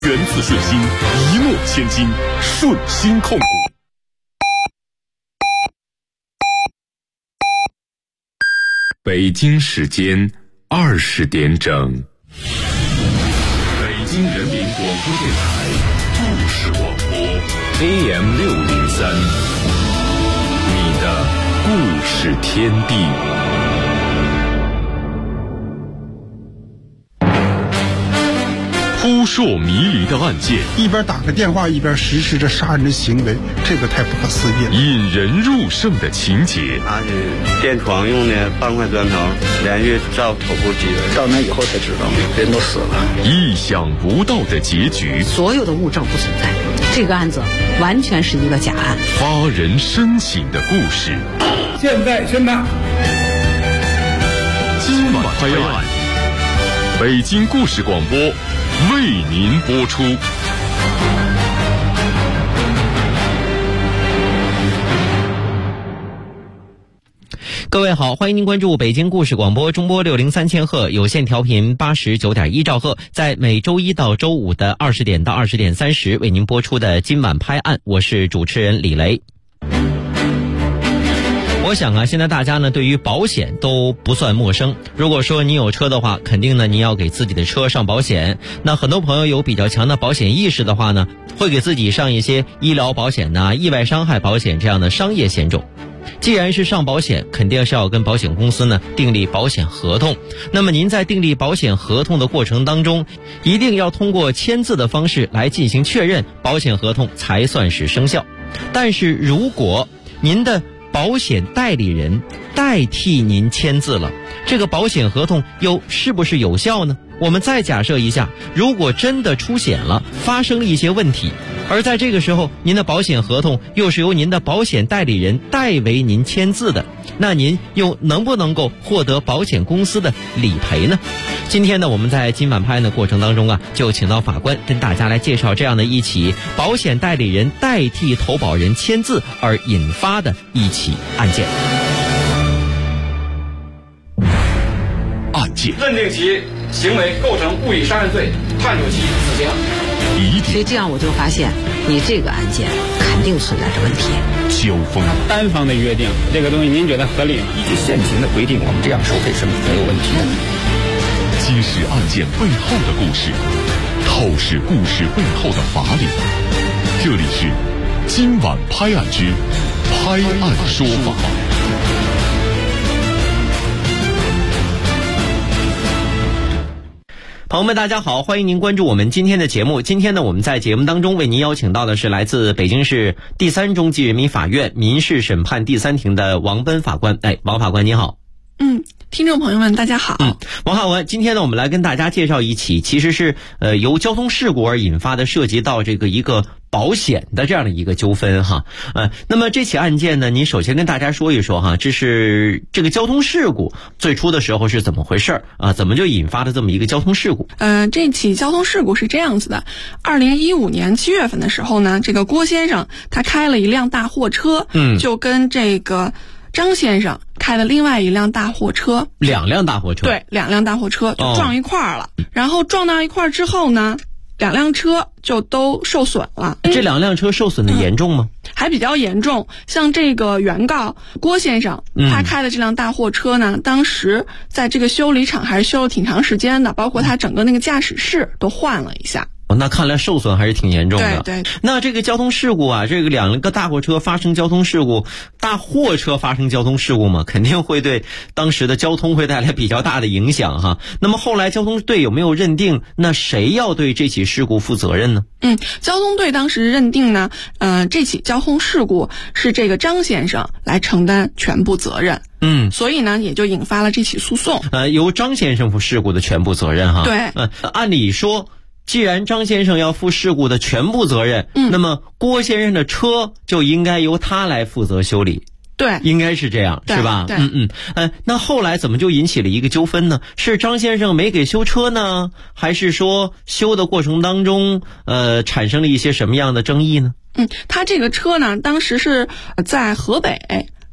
源自顺心，一诺千金，顺心控股。北京时间20点整，北京人民广播电台故事广播 AM603，你的故事天地。扑朔迷离的案件， 一边打个电话一边实施着杀人的行为，这个太不可思议了。 引人入胜的情节， 拿起电床用的半块砖头连续照头部击人， 到那以后才知道人都死了。 意想不到的结局， 所有的物证不存在，这个案子完全是一个假案。 发人深省的故事， 现在宣判。 今晚拍案，北京故事广播为您播出。 各位好，欢迎您关注北京故事广播中波603千赫有线调频89.1兆赫，在每周一到周五的20点到20点30为您播出的今晚拍案，我是主持人李雷。我想啊，现在大家呢对于保险都不算陌生。如果说你有车的话，肯定呢你要给自己的车上保险。那很多朋友有比较强的保险意识的话呢，会给自己上一些医疗保险呐、意外伤害保险这样的商业险种。既然是上保险，肯定是要跟保险公司呢订立保险合同。那么您在订立保险合同的过程当中，一定要通过签字的方式来进行确认，保险合同才算是生效。但是如果您的保险代理人代替您签字了，这个保险合同又是不是有效呢？我们再假设一下，如果真的出险了，发生了一些问题，而在这个时候您的保险合同又是由您的保险代理人代为您签字的，那您又能不能够获得保险公司的理赔呢？今天呢，我们在今晚拍案的过程当中啊，就请到法官跟大家来介绍这样的一起保险代理人代替投保人签字而引发的一起案件。 案件认定其行为构成故意杀人罪，判处其死刑。 所以这样我就发现，你这个案件肯定存在着问题。 交锋， 单方的约定这个东西，您觉得合理吗？ 依据现行的规定，我们这样收费是没有问题的。 揭示案件背后的故事，透视故事背后的法理。这里是今晚拍案之拍案说法。 朋友们大家好，欢迎您关注我们今天的节目。今天呢，我们在节目当中为您邀请到的是来自北京市第3中级人民法院民事审判第3庭的王奔法官。王法官您好。 听众朋友们大家好。 王法官，今天呢我们来跟大家介绍一起其实是由交通事故而引发的，涉及到这个一个保险的这样的一个纠纷哈。那么这起案件呢，您首先跟大家说一说哈，这是这个交通事故最初的时候是怎么回事啊？怎么就引发了这么一个交通事故？ 这起交通事故是这样子的：2015年7月份的时候呢，这个郭先生他开了一辆大货车，就跟这个张先生开的另外一辆大货车， 两辆大货车， 对，两辆大货车就撞一块儿了。然后撞到一块儿之后呢，两辆车就都受损了。 这两辆车受损的严重吗？ 还比较严重。像这个原告郭先生，他开的这辆大货车呢，当时在这个修理厂还是修了挺长时间的，包括他整个那个驾驶室都换了一下。 那看来受损还是挺严重的。 对。 那这个交通事故啊，这个两个大货车发生交通事故，大货车发生交通事故嘛，肯定会对当时的交通会带来比较大的影响哈。那么后来交通队有没有认定，那谁要对这起事故负责任呢？ 交通队当时认定呢，这起交通事故是这个张先生来承担全部责任。所以呢，也就引发了这起诉讼。 由张先生负事故的全部责任哈。 对。 按理说，既然张先生要负事故的全部责任，那么郭先生的车就应该由他来负责修理。 对， 应该是这样，是吧？ 对。 那后来怎么就引起了一个纠纷呢？是张先生没给修车呢，还是说修的过程当中产生了一些什么样的争议呢？ 他这个车呢，当时是在河北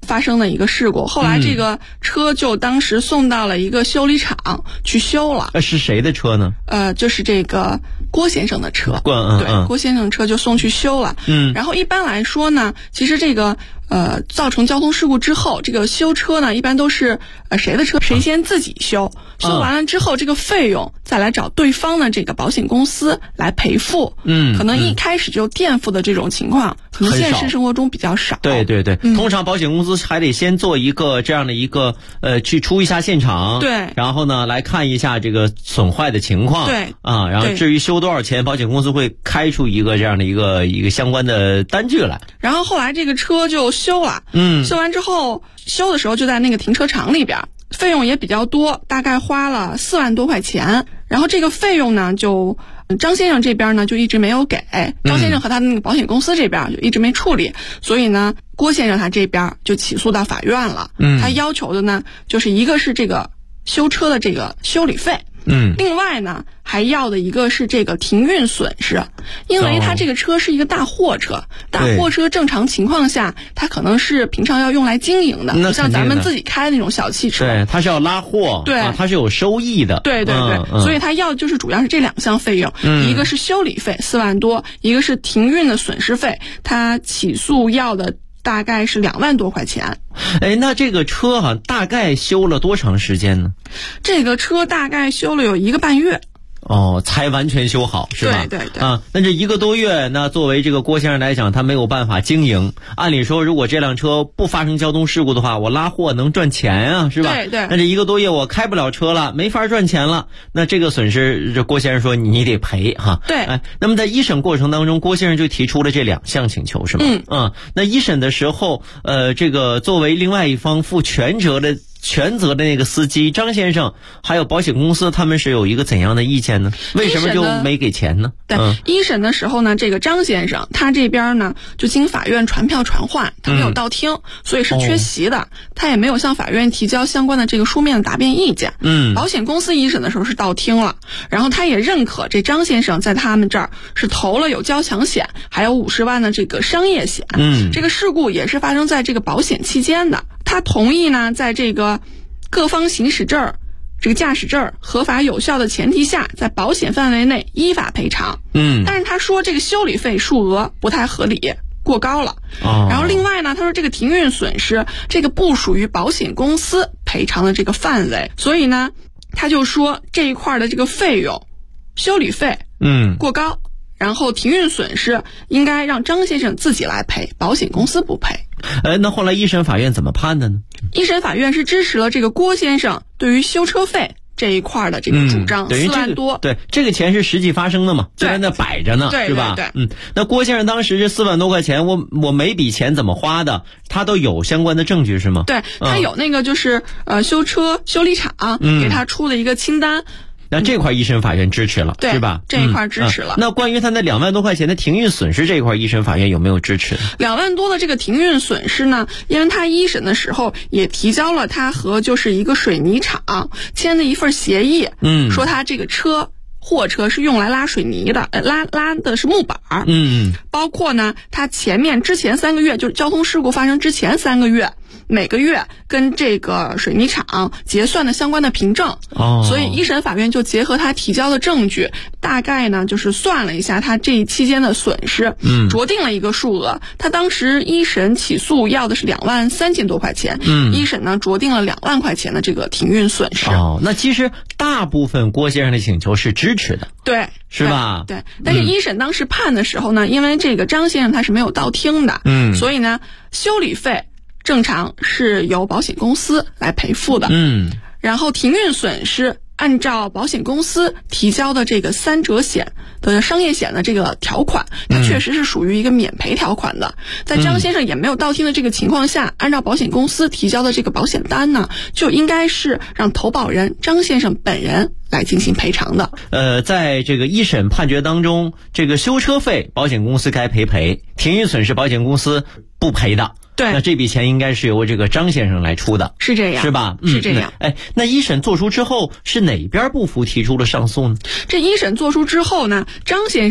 发生的一个事故，后来这个车就当时送到了一个修理厂去修了。 是谁的车呢？ 就是这个郭先生的车。 对， 郭先生的车就送去修了。然后一般来说呢，其实这个造成交通事故之后，这个修车呢，一般都是谁的车谁先自己修，修完了之后，这个费用再来找对方的这个保险公司来赔付。可能一开始就垫付的这种情况，可能现实生活中比较少。 对，通常保险公司还得先做一个这样的一个去出一下现场， 对， 然后呢来看一下这个损坏的情况， 对啊，然后至于修多少钱，保险公司会开出一个这样的一个相关的单据来。 然后后来这个车就修了，修完之后修的时候就在那个停车场里边，费用也比较多，大概花了4万多块钱。然后这个费用呢，就张先生这边呢就一直没有给，张先生和他的那个保险公司这边就一直没处理，所以呢，郭先生他这边就起诉到法院了。他要求的呢，就是一个是这个修车的这个修理费，另外呢还要的一个是这个停运损失，因为他这个车是一个大货车，大货车正常情况下它可能是平常要用来经营的，不像咱们自己开那种小汽车， 对，它是要拉货， 对， 它是有收益的， 对，所以他要就是主要是这2项费用，一个是修理费4万多，一个是停运的损失费，他起诉要的大概是2万多块钱。 那这个车大概修了多长时间呢？ 这个车大概修了有1个半月。 才完全修好，是吧？ 对啊，那这1个多月，那作为这个郭先生来讲，他没有办法经营。按理说，如果这辆车不发生交通事故的话，我拉货能赚钱啊，是吧？ 对。 那这1个多月我开不了车了，没法赚钱了，那这个损失，这郭先生说你得赔哈。 对。 那么在一审过程当中，郭先生就提出了这2项请求，是吗？那一审的时候，这个作为另外一方负全责的那个司机张先生，还有保险公司，他们是有一个怎样的意见呢？为什么就没给钱呢？ 对，一审的时候呢，这个张先生他这边呢就经法院传票传唤，他没有到庭，所以是缺席的，他也没有向法院提交相关的这个书面的答辩意见。保险公司一审的时候是到庭了，然后他也认可这张先生在他们这儿是投了有交强险，还有50万的这个商业险。这个事故也是发生在这个保险期间的。他同意呢，在这个各方行驶证、这个驾驶证合法有效的前提下，在保险范围内依法赔偿。但是他说这个修理费数额不太合理，过高了。然后另外呢，他说这个停运损失这个不属于保险公司赔偿的这个范围，所以呢，他就说这一块的这个费用，修理费过高。然后停运损失应该让张先生自己来赔，保险公司不赔。 那后来一审法院怎么判的呢？ 一审法院是支持了这个郭先生对于修车费这一块的这个主张，4万多。 对，这个钱是实际发生的嘛，就在那摆着呢，是吧？ 对。 那郭先生当时这4万多块钱，我每笔钱怎么花的，他都有相关的证据是吗？ 对，他有那个就是修车修理厂给他出的一个清单。 那这块一审法院支持了，是吧？ 这一块支持了。 那关于他那2万多块钱的停运损失这一块，一审法院有没有支持 ？2万多的这个停运损失呢，因为他一审的时候也提交了他和就是一个水泥厂签的一份协议，说他这个货车是用来拉水泥的，拉的是木板，包括呢，他之前3个月，就是交通事故发生之前3个月。每个月跟这个水泥厂结算的相关的凭证，所以一审法院就结合他提交的证据，大概呢就是算了一下他这一期间的损失，酌定了一个数额。他当时一审起诉要的是2万3千多块钱，一审呢酌定了2万块钱的这个停运损失。 那其实大部分郭先生的请求是支持的， 对， 是吧？ 对。但是一审当时判的时候呢，因为这个张先生他是没有到庭的，所以呢修理费正常是由保险公司来赔付的，然后停运损失按照保险公司提交的这个3者险的商业险的这个条款，它确实是属于一个免赔条款的。在张先生也没有到庭的这个情况下，按照保险公司提交的这个保险单呢，就应该是让投保人张先生本人来进行赔偿的。 在这个一审判决当中，这个修车费保险公司该赔，停运损失保险公司不赔的。 对， 那这笔钱应该是由这个张先生来出的， 是这样， 是吧？ 是这样。 那一审做出之后，是哪边不服提出了上诉呢？ 这一审做出之后呢，张先生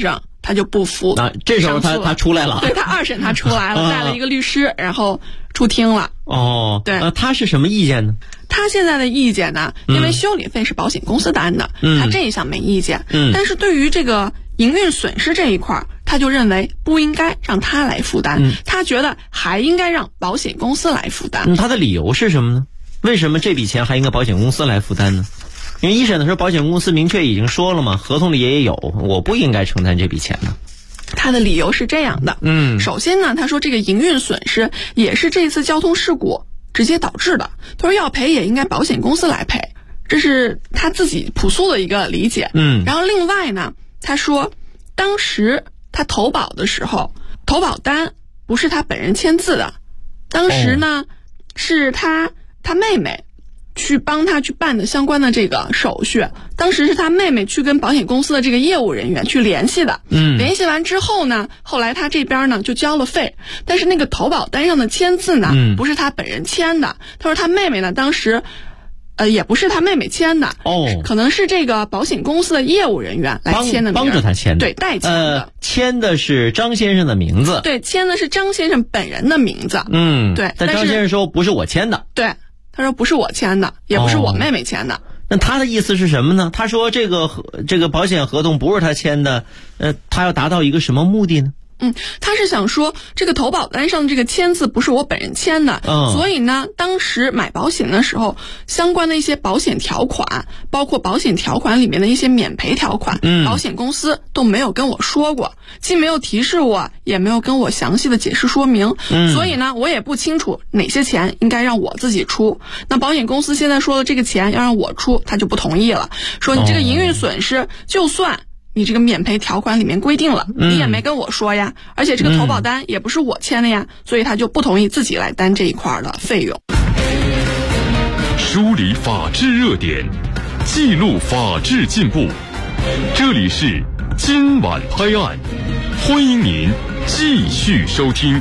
他就不服。 这时候他出来了， 对，他二审他出来了，带了一个律师，然后出庭了。 对，他是什么意见呢？ 他现在的意见呢，因为修理费是保险公司担的，他这一项没意见。但是对于这个营运损失这一块，他就认为不应该让他来负担，他觉得还应该让保险公司来负担。 他的理由是什么呢？为什么这笔钱还应该保险公司来负担呢？因为一审的时候保险公司明确已经说了嘛，合同里也有，我不应该承担这笔钱呢。 他的理由是这样的，首先呢，他说这个营运损失也是这次交通事故直接导致的，他说要赔也应该保险公司来赔，这是他自己朴素的一个理解。然后另外呢，他说当时他投保的时候，投保单不是他本人签字的，当时呢，是他妹妹去帮他去办的相关的这个手续，当时是他妹妹去跟保险公司的这个业务人员去联系的。联系完之后呢，后来他这边呢就交了费，但是那个投保单上的签字呢，不是他本人签的。他说他妹妹呢当时也不是他妹妹签的，可能是这个保险公司的业务人员来签的， 帮着他签的， 对，代签的。 签的是张先生的名字， 对，签的是张先生本人的名字。对。 但张先生说不是我签的， 对，他说不是我签的，也不是我妹妹签的。 那他的意思是什么呢？他说这个保险合同不是他签的，他要达到一个什么目的呢？ 他是想说这个投保单上的这个签字不是我本人签的，所以呢，当时买保险的时候，相关的一些保险条款，包括保险条款里面的一些免赔条款，保险公司都没有跟我说过，既没有提示我，也没有跟我详细的解释说明，所以呢，我也不清楚哪些钱应该让我自己出。那保险公司现在说了这个钱要让我出，他就不同意了，说你这个营运损失，就算你这个免赔条款里面规定了，你也没跟我说呀，而且这个投保单也不是我签的呀，所以他就不同意自己来担这一块的费用。 梳理法治热点，记录法治进步，这里是今晚拍案，欢迎您继续收听。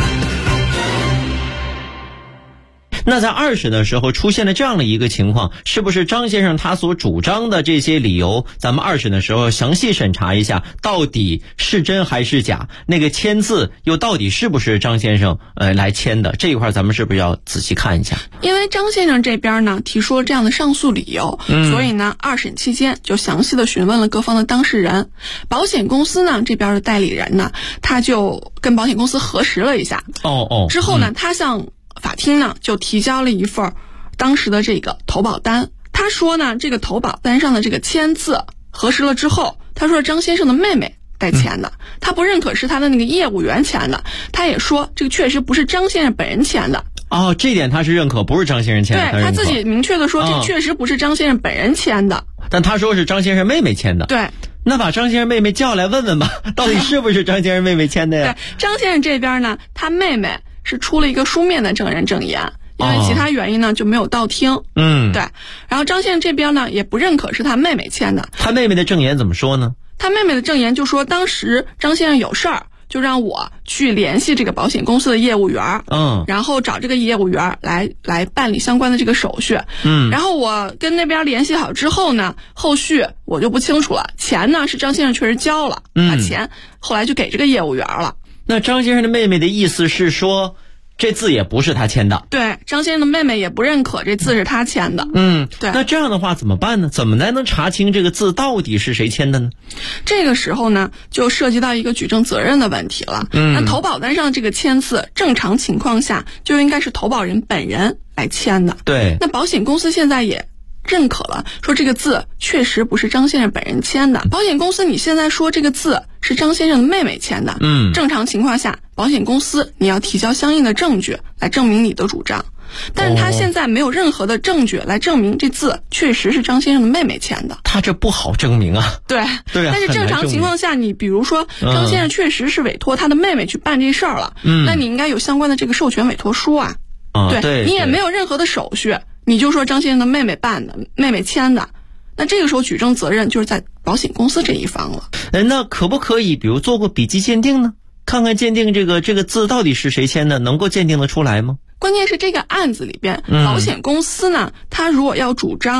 那在二审的时候出现了这样的一个情况，是不是张先生他所主张的这些理由，咱们二审的时候详细审查一下，到底是真还是假？那个签字又到底是不是张先生来签的？这一块咱们是不是要仔细看一下？ 因为张先生这边呢提出了这样的上诉理由，所以呢二审期间就详细的询问了各方的当事人。保险公司呢这边的代理人呢，他就跟保险公司核实了一下。之后呢，他向法庭呢就提交了一份当时的这个投保单。他说呢，这个投保单上的这个签字核实了之后，他说张先生的妹妹代签的，他不认可是他的那个业务员签的，他也说这个确实不是张先生本人签的。 这点他是认可，不是张先生签的。 对，他自己明确的说，这确实不是张先生本人签的。 但他说是张先生妹妹签的。 对。 那把张先生妹妹叫来问问吧，到底是不是张先生妹妹签的呀？ 对，张先生这边呢，他妹妹是出了一个书面的证人证言，因为其他原因呢就没有到庭。对。然后张先生这边呢也不认可是他妹妹签的。 他妹妹的证言怎么说呢？ 他妹妹的证言就说，当时张先生有事儿，就让我去联系这个保险公司的业务员，然后找这个业务员来办理相关的这个手续。然后我跟那边联系好之后呢，后续我就不清楚了。钱呢是张先生确实交了，把钱后来就给这个业务员了。 那张先生的妹妹的意思是说，这字也不是他签的。 对，张先生的妹妹也不认可这字是他签的。对。 那这样的话怎么办呢？怎么才能查清这个字到底是谁签的呢？ 这个时候呢，就涉及到一个举证责任的问题了。那投保单上这个签字，正常情况下就应该是投保人本人来签的。 对。 那保险公司现在也认可了，说这个字确实不是张先生本人签的。保险公司你现在说这个字是张先生的妹妹签的，正常情况下保险公司你要提交相应的证据来证明你的主张，但是他现在没有任何的证据来证明这字确实是张先生的妹妹签的。 他这不好证明啊。 对。但是正常情况下，你比如说张先生确实是委托他的妹妹去办这事儿了，那你应该有相关的这个授权委托书啊。对，你也没有任何的手续，你就说张先生的妹妹办的，妹妹签的，那这个时候举证责任就是在保险公司这一方了。 那可不可以比如做过笔迹鉴定呢？看看鉴定这个字到底是谁签的，能够鉴定得出来吗？ 关键是这个案子里边，保险公司呢，他如果要主张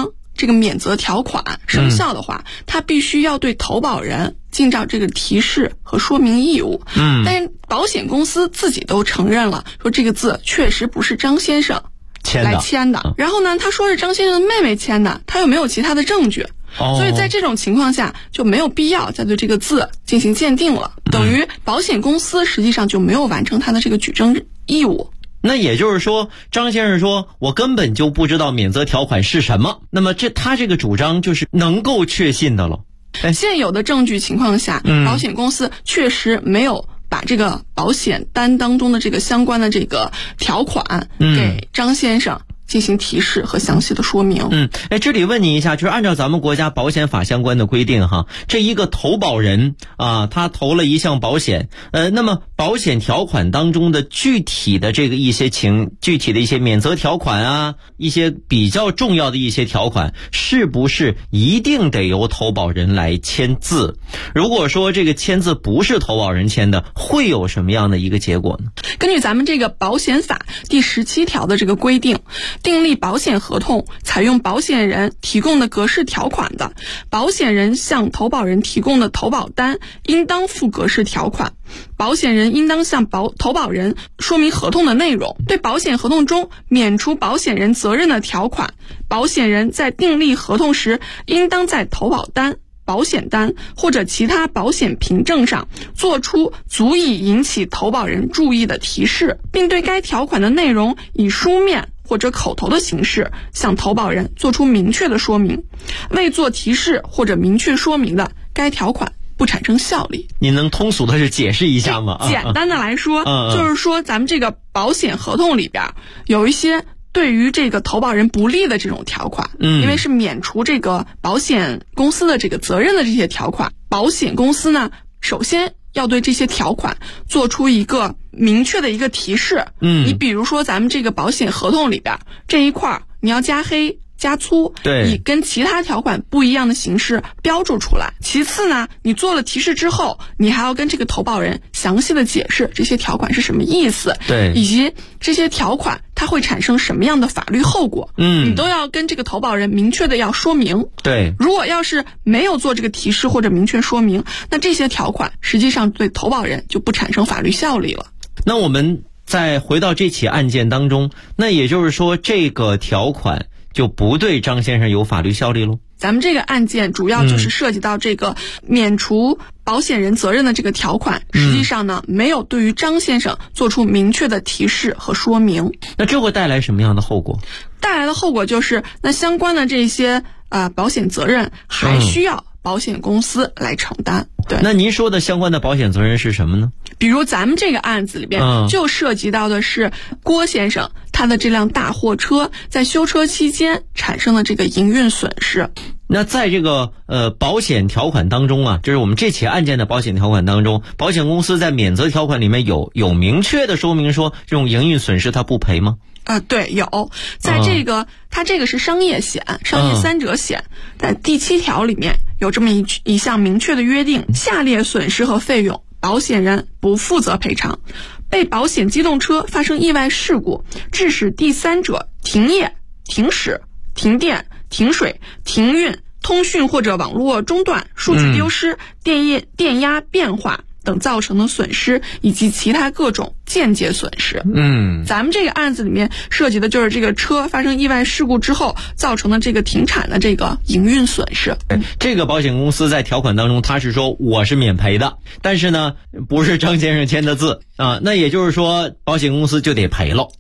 这个免责条款生效的话，它必须要对投保人尽到这个提示和说明义务。但是保险公司自己都承认了，说这个字确实不是张先生来签的。然后呢，他说是张先生的妹妹签的，他又没有其他的证据。所以在这种情况下就没有必要再对这个字进行鉴定了，等于保险公司实际上就没有完成他的这个举证义务。 那也就是说，张先生说我根本就不知道免责条款是什么，那么他这个主张就是能够确信的了。 现有的证据情况下，保险公司确实没有把这个保险单当中的这个相关的这个条款给张先生进行提示和详细的说明。 这里问你一下，就是按照咱们国家保险法相关的规定哈，这一个投保人啊，他投了一项保险，那么保险条款当中的具体的这个具体的一些免责条款啊，一些比较重要的一些条款，是不是一定得由投保人来签字？如果说这个签字不是投保人签的，会有什么样的一个结果呢？ 根据咱们这个保险法第17条的这个规定，订立保险合同采用保险人提供的格式条款的，保险人向投保人提供的投保单应当附格式条款。保险人应当向投保人说明合同的内容，对保险合同中免除保险人责任的条款，保险人在订立合同时应当在投保单、保险单或者其他保险凭证上做出足以引起投保人注意的提示，并对该条款的内容以书面或者口头的形式向投保人做出明确的说明。未做提示或者明确说明的，该条款不产生效力。 你能通俗的是解释一下吗？ 简单的来说，就是说咱们这个保险合同里边有一些对于这个投保人不利的这种条款，因为是免除这个保险公司的这个责任的这些条款，保险公司呢，首先要对这些条款做出一个明确的一个提示。你比如说咱们这个保险合同里边这一块你要加黑加粗，以跟其他条款不一样的形式标注出来。其次呢，你做了提示之后，你还要跟这个投保人详细的解释这些条款是什么意思，以及这些条款它会产生什么样的法律后果，你都要跟这个投保人明确的要说明。如果要是没有做这个提示或者明确说明，那这些条款实际上对投保人就不产生法律效力了。 那我们再回到这起案件当中，那也就是说这个条款就不对张先生有法律效力喽？ 咱们这个案件主要就是涉及到这个免除保险人责任的这个条款，实际上呢没有对于张先生做出明确的提示和说明。 那这会带来什么样的后果？ 带来的后果就是那相关的这些保险责任还需要保险公司来承担。 那您说的相关的保险责任是什么呢？ 比如咱们这个案子里边就涉及到的是郭先生他的这辆大货车在修车期间产生的这个营运损失。 那在这个保险条款当中啊，就是我们这起案件的保险条款当中，保险公司在免责条款里面有明确的说明说这种营运损失它不赔吗？ 对，有。在这个它这个是商业险，商业三者险，在第7条里面有这么一项明确的约定，下列损失和费用保险人不负责赔偿：被保险机动车发生意外事故，致使第三者停业、停驶、停电、停水、停运、通讯或者网络中断、数据丢失、电压变化等造成的损失，以及其他各种间接损失。咱们这个案子里面涉及的就是这个车发生意外事故之后造成的这个停产的这个营运损失。 这个保险公司在条款当中他是说我是免赔的，但是呢不是张先生签的字啊，那也就是说保险公司就得赔了。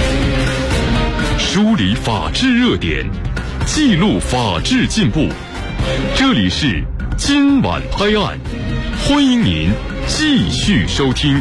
梳理法治热点，记录法治进步，这里是今晚拍案，欢迎您继续收听。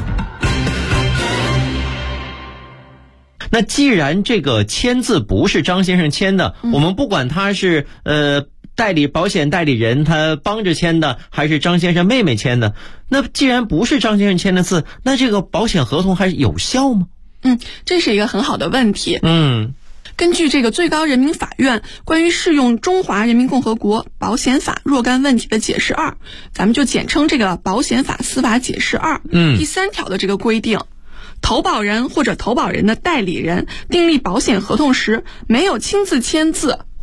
那既然这个签字不是张先生签的，我们不管他是保险代理人他帮着签的，还是张先生妹妹签的，那既然不是张先生签的字，那这个保险合同还有效吗？ 这是一个很好的问题。根据这个最高人民法院关于适用中华人民共和国保险法若干问题的解释2，咱们就简称这个保险法司法解释2，第3条的这个规定，投保人或者投保人的代理人订立保险合同时没有亲自签字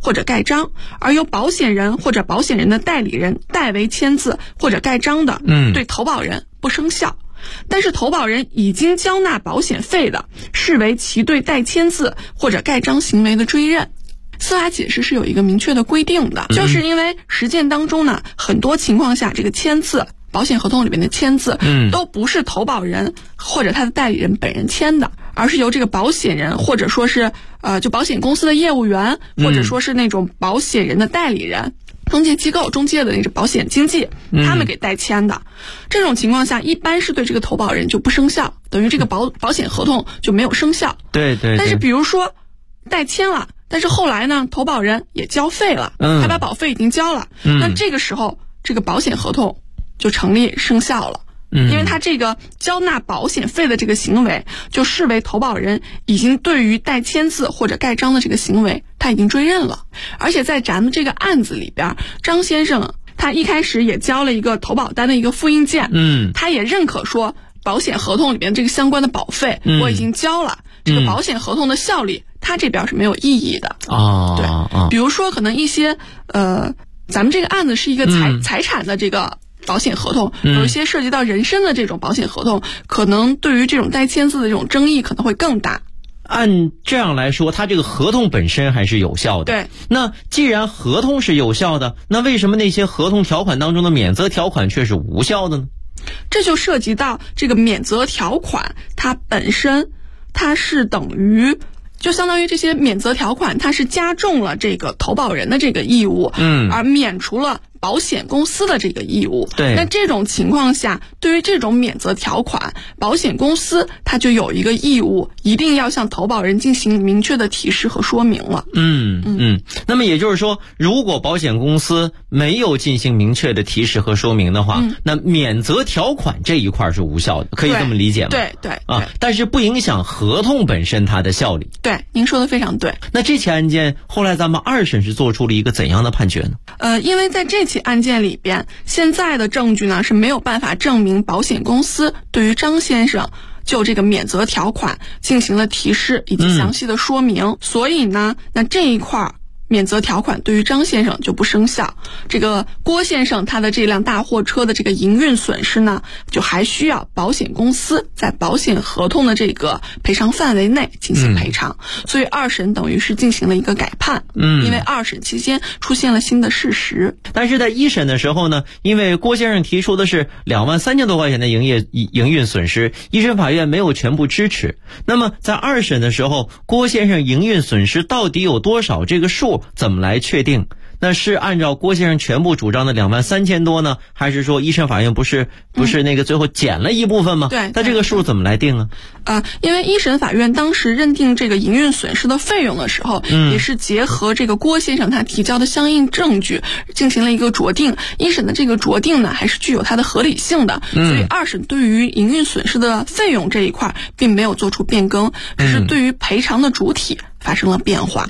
或者盖章，而由保险人或者保险人的代理人代为签字或者盖章的，对投保人不生效。但是投保人已经交纳保险费的，视为其对代签字或者盖章行为的追认。司法解释是有一个明确的规定的，就是因为实践当中呢，很多情况下这个签字，保险合同里面的签字，都不是投保人或者他的代理人本人签的，而是由这个保险人或者说是就保险公司的业务员，或者说是那种保险人的代理人。中介机构中介的那个保险经纪，他们给代签的，这种情况下一般是对这个投保人就不生效，等于这个保险合同就没有生效。 对。 但是比如说代签了，但是后来呢，投保人也交费了，他把保费已经交了，那这个时候这个保险合同就成立生效了。因为他这个交纳保险费的这个行为，就视为投保人已经对于代签字或者盖章的这个行为，他已经追认了。而且在咱们这个案子里边，张先生他一开始也交了一个投保单的一个复印件，他也认可说保险合同里边这个相关的保费我已经交了，这个保险合同的效力他这边是没有异议的。对，比如说可能一些咱们这个案子是一个财产的这个保险合同，有一些涉及到人身的这种保险合同，可能对于这种代签字的这种争议可能会更大。 按这样来说，它这个合同本身还是有效的。 对。 那既然合同是有效的，那为什么那些合同条款当中的免责条款却是无效的呢？ 这就涉及到这个免责条款，它本身它是等于就相当于这些免责条款它是加重了这个投保人的这个义务，而免除了保险公司的这个义务。 对。 那这种情况下，对于这种免责条款，保险公司它就有一个义务，一定要向投保人进行明确的提示和说明了。 那么也就是说，如果保险公司没有进行明确的提示和说明的话，那免责条款这一块是无效的，可以这么理解吗？ 对。 但是不影响合同本身它的效力。 对，您说的非常对。 那这起案件后来咱们二审是做出了一个怎样的判决呢？ 因为在这起案件里边，现在的证据呢是没有办法证明保险公司对于张先生就这个免责条款进行了提示以及详细的说明，所以呢，那这一块免责条款对于张先生就不生效。这个郭先生他的这辆大货车的这个营运损失呢，就还需要保险公司在保险合同的这个赔偿范围内进行赔偿。所以二审等于是进行了一个改判。因为二审期间出现了新的事实。 但是在一审的时候呢，因为郭先生提出的是23000多块钱的营运损失，一审法院没有全部支持。那么在二审的时候，郭先生营运损失到底有多少，这个数怎么来确定？那是按照郭先生全部主张的23000多呢，还是说一审法院不是那个最后减了一部分吗？ 对。 那这个数怎么来定啊？ 因为一审法院当时认定这个营运损失的费用的时候，也是结合这个郭先生他提交的相应证据进行了一个酌定。一审的这个酌定呢，还是具有它的合理性的。所以二审对于营运损失的费用这一块并没有做出变更，只是对于赔偿的主体发生了变化。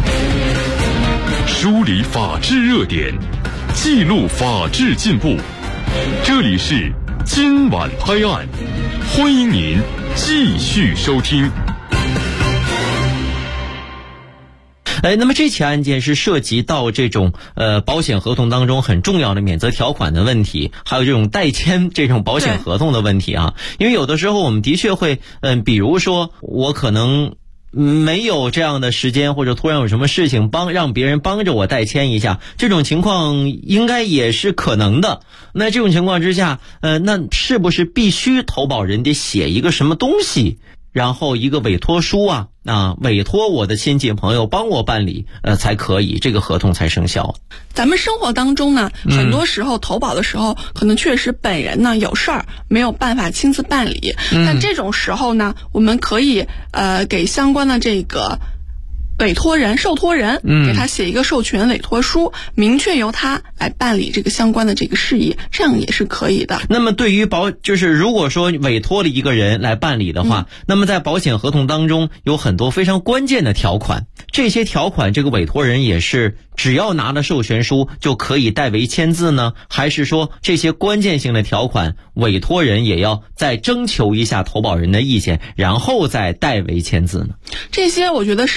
梳理法治热点，记录法治进步。这里是今晚拍案，欢迎您继续收听。 那么这起案件是涉及到这种保险合同当中很重要的免责条款的问题，还有这种代签这种保险合同的问题啊。因为有的时候我们的确会比如说我可能没有这样的时间，或者突然有什么事情让别人帮着我代签一下，这种情况应该也是可能的。那这种情况之下那是不是必须投保人得写一个什么东西，然后一个委托书委托我的亲戚朋友帮我办理才可以，这个合同才生效？ 咱们生活当中呢，很多时候投保的时候可能确实本人呢有事儿没有办法亲自办理，但这种时候呢，我们可以给相关的这个委托人、受托人给他写一个授权委托书，明确由他来办理这个相关的这个事宜，这样也是可以的。 那么对于就是如果说委托了一个人来办理的话，那么在保险合同当中有很多非常关键的条款，这些条款这个委托人也是只要拿了授权书就可以代为签字呢？还是说这些关键性的条款委托人也要再征求一下投保人的意见，然后再代为签字呢？ 这些我觉得实际上还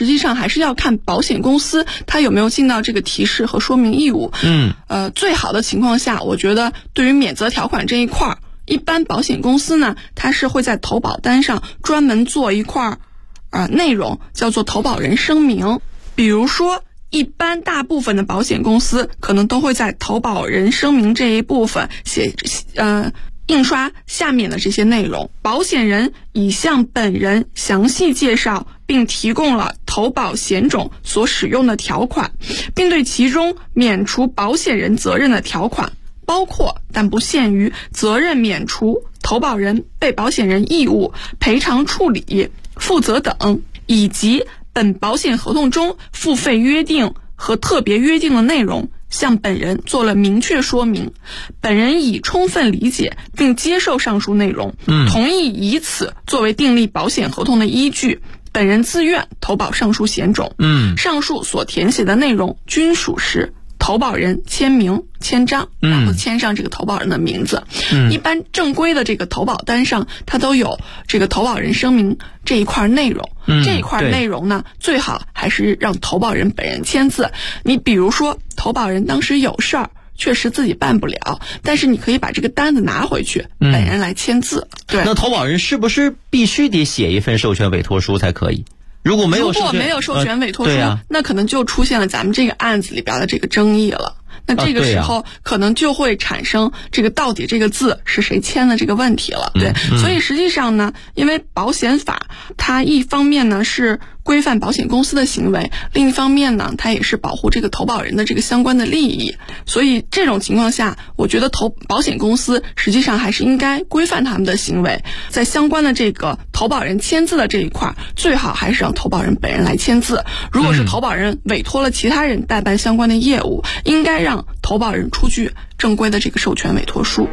还是要看保险公司它有没有尽到这个提示和说明义务。最好的情况下，我觉得对于免责条款这一块，一般保险公司呢，它是会在投保单上专门做一块内容，叫做投保人声明。比如说一般大部分的保险公司可能都会在投保人声明这一部分印刷下面的这些内容：保险人已向本人详细介绍并提供了投保险种所使用的条款，并对其中免除保险人责任的条款，包括但不限于责任免除、投保人、被保险人义务、赔偿处理、负责等，以及本保险合同中付费约定和特别约定的内容，向本人做了明确说明。本人已充分理解并接受上述内容，同意以此作为订立保险合同的依据，本人自愿投保上述险种。上述所填写的内容均属实，投保人签名签章，然后签上这个投保人的名字。一般正规的这个投保单上，它都有这个投保人声明这一块内容。这一块内容呢，最好还是让投保人本人签字。你比如说投保人当时有事儿，确实自己办不了，但是你可以把这个单子拿回去，本人来签字。对， 那投保人是不是必须得写一份授权委托书才可以？如果没有授权委托书，那可能就出现了咱们这个案子里边的这个争议了。那这个时候可能就会产生这个到底这个字是谁签的这个问题了。对，所以实际上呢，因为保险法它一方面呢是规范保险公司的行为，另一方面呢它也是保护这个投保人的这个相关的利益，所以这种情况下，我觉得保险公司实际上还是应该规范他们的行为，在相关的这个投保人签字的这一块，最好还是让投保人本人来签字。如果是投保人委托了其他人代办相关的业务，应该让投保人出具正规的这个授权委托书。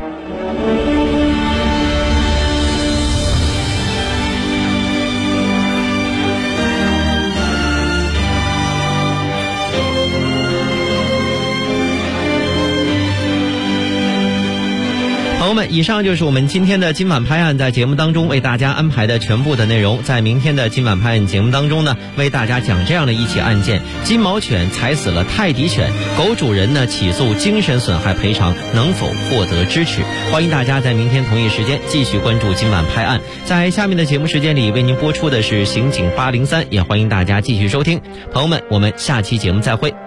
朋友们，以上就是我们今天的今晚拍案在节目当中为大家安排的全部的内容。在明天的今晚拍案节目当中呢，为大家讲这样的一起案件：金毛犬踩死了泰迪犬，狗主人呢起诉精神损害赔偿，能否获得支持？欢迎大家在明天同一时间继续关注今晚拍案。在下面的节目时间里为您播出的是刑警803，也欢迎大家继续收听。朋友们，我们下期节目再会。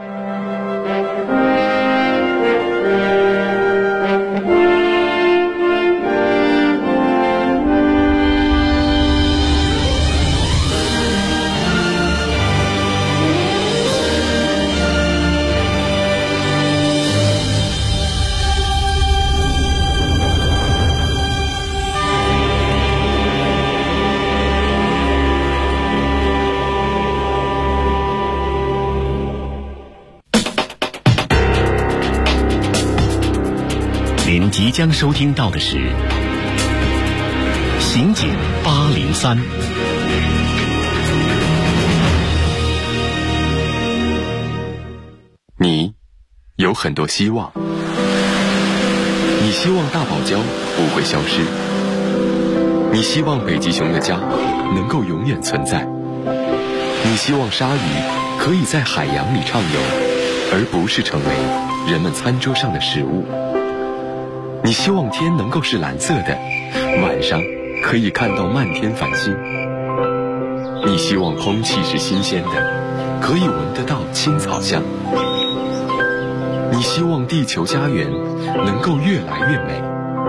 您即将收听到的是刑警803。你有很多希望，你希望大堡礁不会消失，你希望北极熊的家能够永远存在，你希望鲨鱼可以在海洋里畅游，而不是成为人们餐桌上的食物。你希望天能够是蓝色的，晚上可以看到漫天繁星。你希望空气是新鲜的，可以闻得到青草香。你希望地球家园能够越来越美。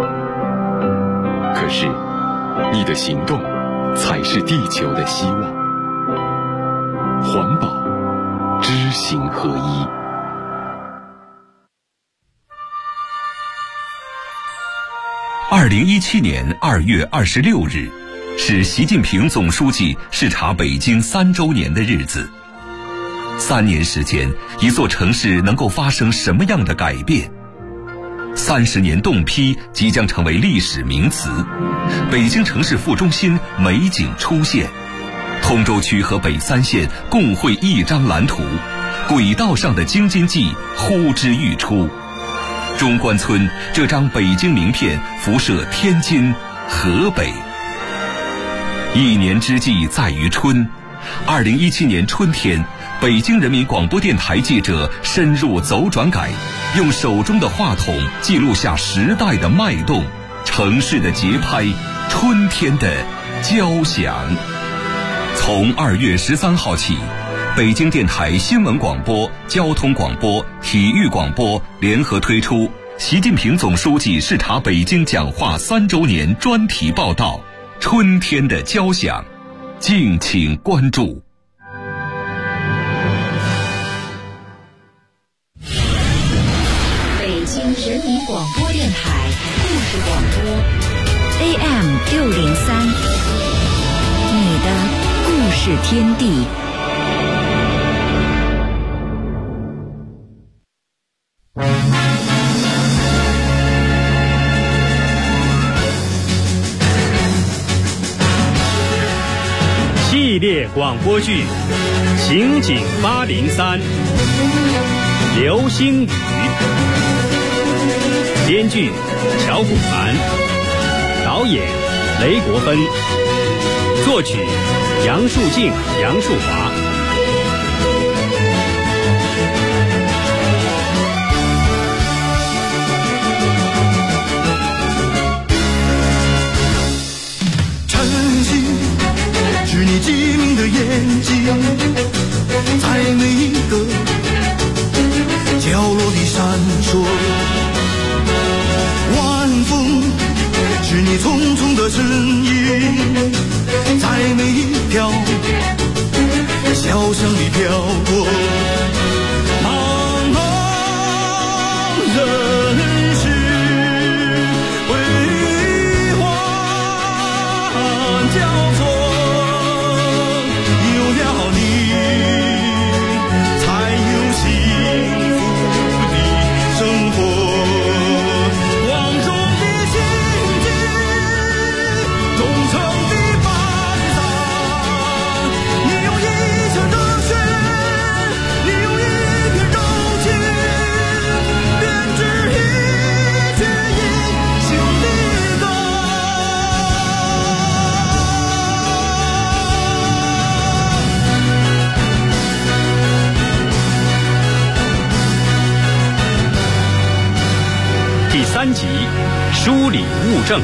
可是，你的行动才是地球的希望。环保，知行合一。2017年2月26日，是习近平总书记视察北京3周年的日子。3年时间，一座城市能够发生什么样的改变？30年冻批即将成为历史名词，北京城市副中心美景出现，通州区和北3县共绘一张蓝图，轨道上的京津冀呼之欲出。中关村这张北京名片辐射天津、河北。一年之计在于春， 2017年春天，北京人民广播电台记者深入走转改，用手中的话筒记录下时代的脉动，城市的节拍，春天的交响。从2月13号起，北京电台新闻广播、交通广播、体育广播联合推出习近平总书记视察北京讲话3周年专题报道《春天的交响》，敬请关注。 北京人民广播电台故事广播 AM603，你的故事天地。 系列广播剧《刑警803》，流星雨，编剧乔古凡，导演雷国芬，作曲杨树静、杨树华。 是你机灵的眼睛，在每一个角落里闪烁。晚风是你匆匆的身影，在每一条小巷里飘过。茫茫人世辉煌交错， 3集梳理物证。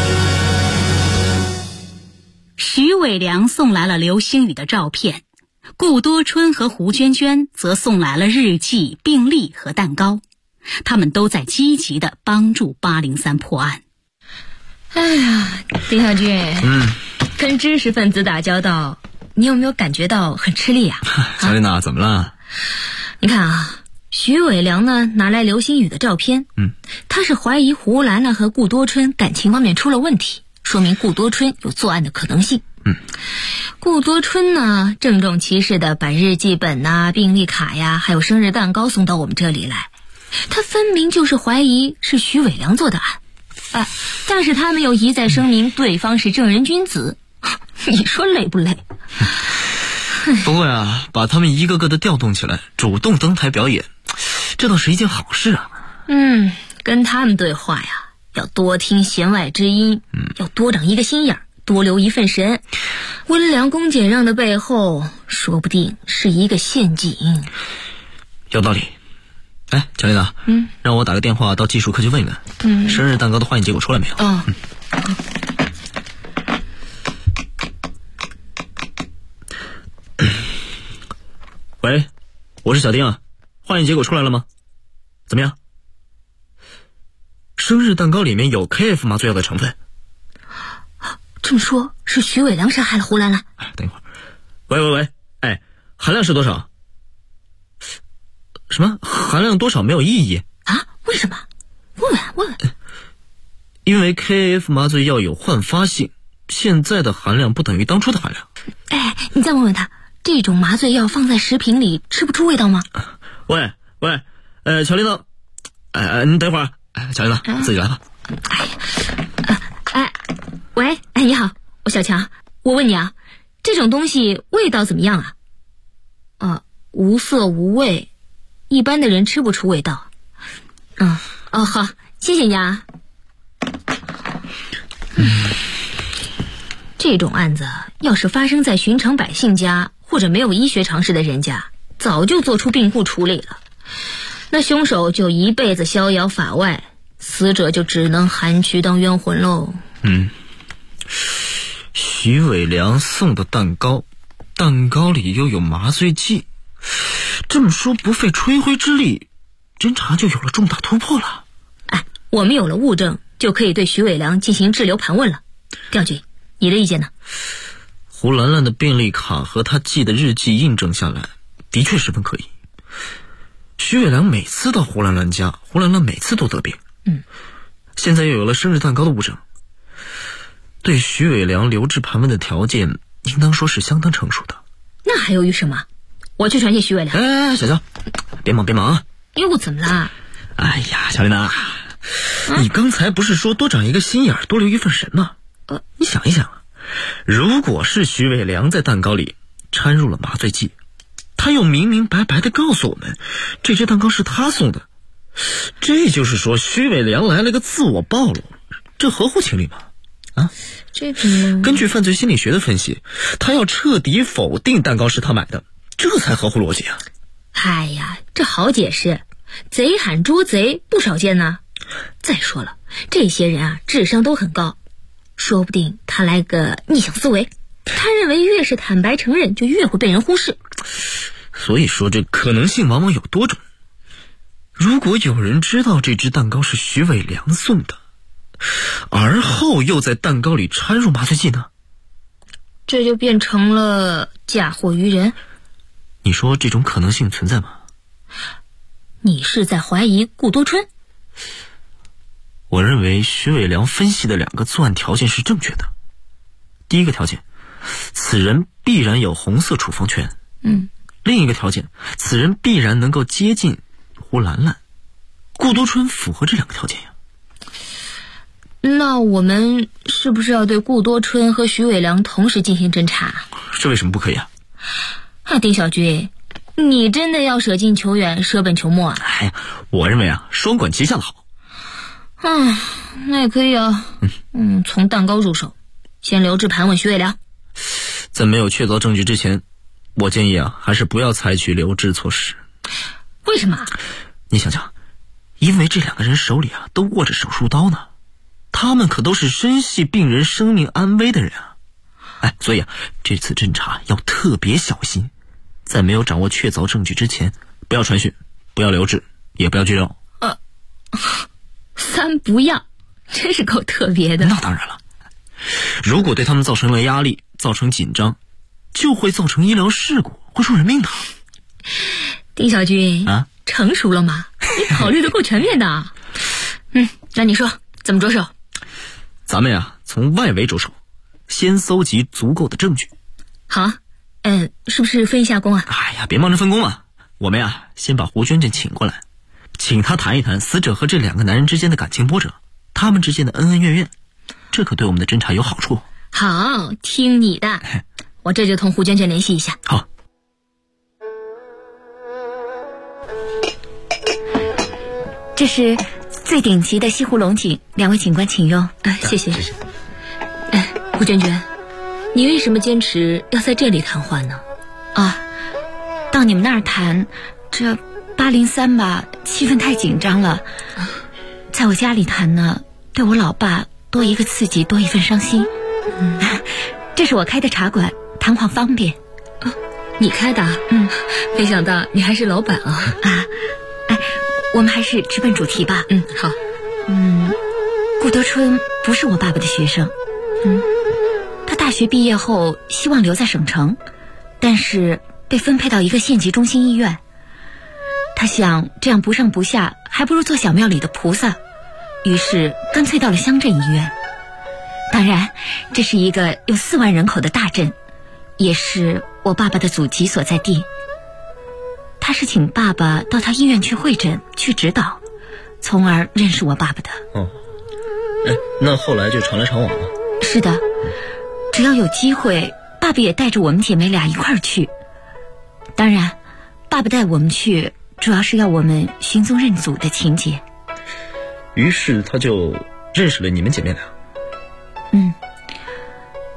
徐伟良送来了流星雨的照片，顾多春和胡娟娟则送来了日记、病历和蛋糕，他们都在积极地帮助803破案。 哎呀，丁小军，跟知识分子打交道，你有没有感觉到很吃力啊？ 小丽娜，怎么了？ 你看啊，徐伟良呢拿来流星雨的照片，他是怀疑胡兰兰和顾多春感情方面出了问题，说明顾多春有作案的可能性。顾多春呢郑重其事的把日记本啊、病历卡呀，还有生日蛋糕送到我们这里来，他分明就是怀疑是徐伟良做的案，但是他们又一再声明对方是正人君子，你说累不累？ 不过呀，把他们一个个的调动起来，主动登台表演，这倒是一件好事啊。 跟他们对话呀，要多听弦外之音，要多长一个心眼，多留一份神。温良恭俭让的背后，说不定是一个陷阱。 有道理。哎，乔丽娜，让我打个电话到技术科去问一问，生日蛋糕的化验结果出来没有？喂，我是小丁啊，化验结果出来了吗？怎么样？生日蛋糕里面有 KF 麻醉药的成分。 这么说，是徐伟良杀害了胡兰兰？ 等一会儿，喂，哎，含量是多少？什么？含量多少没有意义啊？为什么？问。 因为 KF 麻醉药有焕发性，现在的含量不等于当初的含量。 哎，你再问问他，这种麻醉药放在食品里吃不出味道吗？ 喂，乔丽娜，你等会儿，乔丽娜，自己来吧。 喂，你好，我小强，我问你啊，这种东西味道怎么样啊？无色无味，一般的人吃不出味道。好，谢谢你啊。 这种案子要是发生在寻常百姓家或者没有医学常识的人家，早就做出辩护处理了，那凶手就一辈子逍遥法外，死者就只能含躯当冤魂喽。 徐伟良送的蛋糕里又有麻醉剂，这么说不费吹灰之力，侦查就有了重大突破了。 我们有了物证，就可以对徐伟良进行滞留盘问了。调局，你的意见呢？ 胡兰兰的病历卡和他记的日记印证下来，的确十分可疑。徐伟良每次到胡兰兰家，胡兰兰每次都得病。现在又有了生日蛋糕的物证，对徐伟良留置盘问的条件应当说是相当成熟的。 那还犹豫什么？我去传谢徐伟良。 小别忙啊！ 又怎么了？ 哎呀，小丽娜，你刚才不是说多长一个心眼，多留一份神吗？你想一想，如果是徐伟良在蛋糕里掺入了麻醉剂，他又明明白白地告诉我们这只蛋糕是他送的，这就是说徐伟良来了个自我暴露，这合乎情理吗？ 这个根据犯罪心理学的分析，他要彻底否定蛋糕是他买的，这才合乎逻辑啊。 哎呀，这好解释，贼喊捉贼不少见呢。再说了，这些人啊智商都很高，说不定他来个逆向思维，他认为越是坦白承认就越会被人忽视。 所以说这可能性往往有多种。如果有人知道这只蛋糕是徐伟良送的，而后又在蛋糕里掺入麻醉剂呢？ 这就变成了嫁祸于人。 你说这种可能性存在吗？ 你是在怀疑顾多春？ 我认为徐伟良分析的2个作案条件是正确的。第一个条件，此人必然有红色处方权。另一个条件，此人必然能够接近胡兰兰。顾多春符合这2个条件呀。 那我们是不是要对顾多春和徐伟良同时进行侦查？ 这为什么不可以啊？ 丁小军，你真的要舍近求远，舍本求末啊？ 我认为双管齐下的好。 那也可以啊。从蛋糕入手，先留置盘问徐伟良。 在没有确凿证据之前，我建议还是不要采取留置措施。 为什么？ 你想想，因为这2个人手里都握着手术刀呢，他们可都是深系病人生命安危的人啊。所以这次侦查要特别小心，在没有掌握确凿证据之前，不要传讯，不要留置，也不要拘留。 3不要，真是够特别的。 那当然了，如果对他们造成了压力，造成紧张，就会造成医疗事故，会出人命的。 丁小军成熟了吗？你考虑的够全面的。那你说怎么着手？ 咱们从外围着手，先搜集足够的证据。 好，是不是分一下工啊？ 别忙着分工了，我们先把胡娟娟请过来，请她谈一谈死者和这2个男人之间的感情波折，他们之间的恩恩怨怨，这可对我们的侦查有好处。 好，听你的，我这就同胡娟娟联系一下。 好。 这是最顶级的西湖龙井，2位警官请用。 谢谢。胡娟娟，你为什么坚持要在这里谈话呢？ 到你们那儿谈，这803吧，气氛太紧张了。在我家里谈呢，对我老爸多一个刺激，多一份伤心。这是我开的茶馆，谈话方便。 你开的？没想到你还是老板啊。 我们还是直奔主题吧。 好。 顾多春不是我爸爸的学生。他大学毕业后希望留在省城，但是被分配到一个县级中心医院。他想这样不上不下，还不如做小庙里的菩萨，于是干脆到了乡镇医院。当然，这是一个有4万人口的大镇，也是我爸爸的祖籍所在地。他是请爸爸到他医院去会诊，去指导，从而认识我爸爸的。 那后来就常来常往了。 是的，只要有机会，爸爸也带着我们姐妹俩一块儿去。当然，爸爸带我们去，主要是要我们寻宗认祖的情节。 于是他就认识了你们姐妹俩。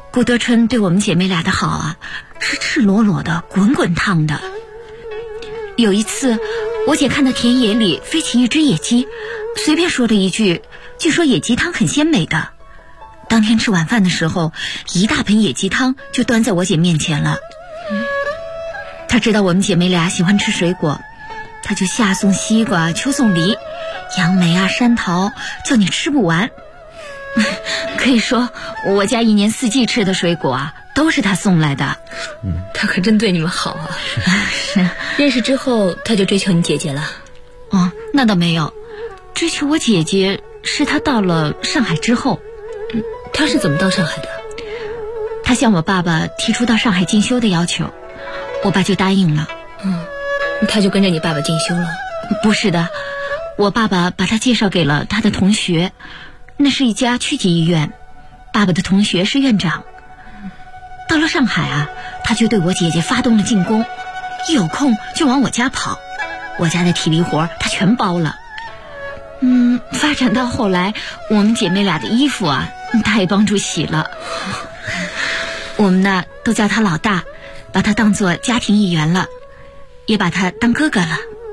顾德春对我们姐妹俩的好啊，是赤裸裸的、滚滚烫的。有一次，我姐看到田野里飞起一只野鸡，随便说了一句，据说野鸡汤很鲜美的。当天吃晚饭的时候，一大盆野鸡汤就端在我姐面前了。她知道我们姐妹俩喜欢吃水果，她就夏送西瓜，秋送梨，杨梅啊、山桃，叫你吃不完。可以说我家一年四季吃的水果啊，都是她送来的。 她可真对你们好啊。 是。 认识之后她就追求你姐姐了？ 哦，那倒没有，追求我姐姐是她到了上海之后。 她是怎么到上海的？ 她向我爸爸提出到上海进修的要求，我爸就答应了。 她就跟着你爸爸进修了？ 不是的，我爸爸把她介绍给了他的同学，那是一家区级医院，爸爸的同学是院长。到了上海啊，他就对我姐姐发动了进攻，一有空就往我家跑，我家的体力活他全包了。发展到后来，我们姐妹俩的衣服啊，他也帮助洗了。我们呢都叫他老大，把他当作家庭一员了，也把他当哥哥了。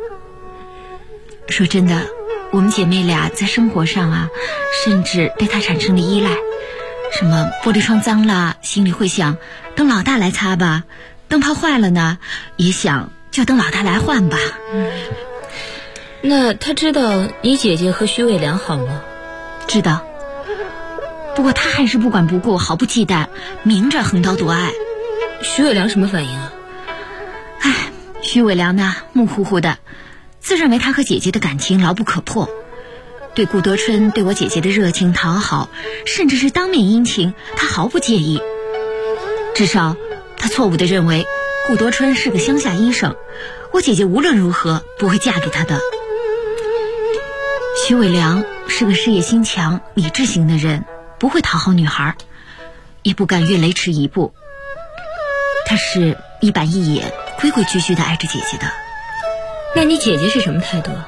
说真的，我们姐妹俩在生活上啊，甚至对他产生了依赖。什么玻璃窗脏了，心里会想等老大来擦吧；灯泡坏了呢，也想就等老大来换吧。 那他知道你姐姐和徐伟良好吗？ 知道，不过他还是不管不顾，毫不忌惮，明着横刀夺爱。 徐伟良什么反应啊？ 徐伟良呢，木乎乎的，自认为他和姐姐的感情牢不可破，对顾德春对我姐姐的热情讨好，甚至是当面殷勤，他毫不介意。至少他错误地认为顾德春是个乡下医生，我姐姐无论如何不会嫁给他的。徐伟良是个事业心强、理智型的人，不会讨好女孩，也不敢越雷池一步。他是一板一眼、规规矩矩地爱着姐姐的。 那你姐姐是什么态度？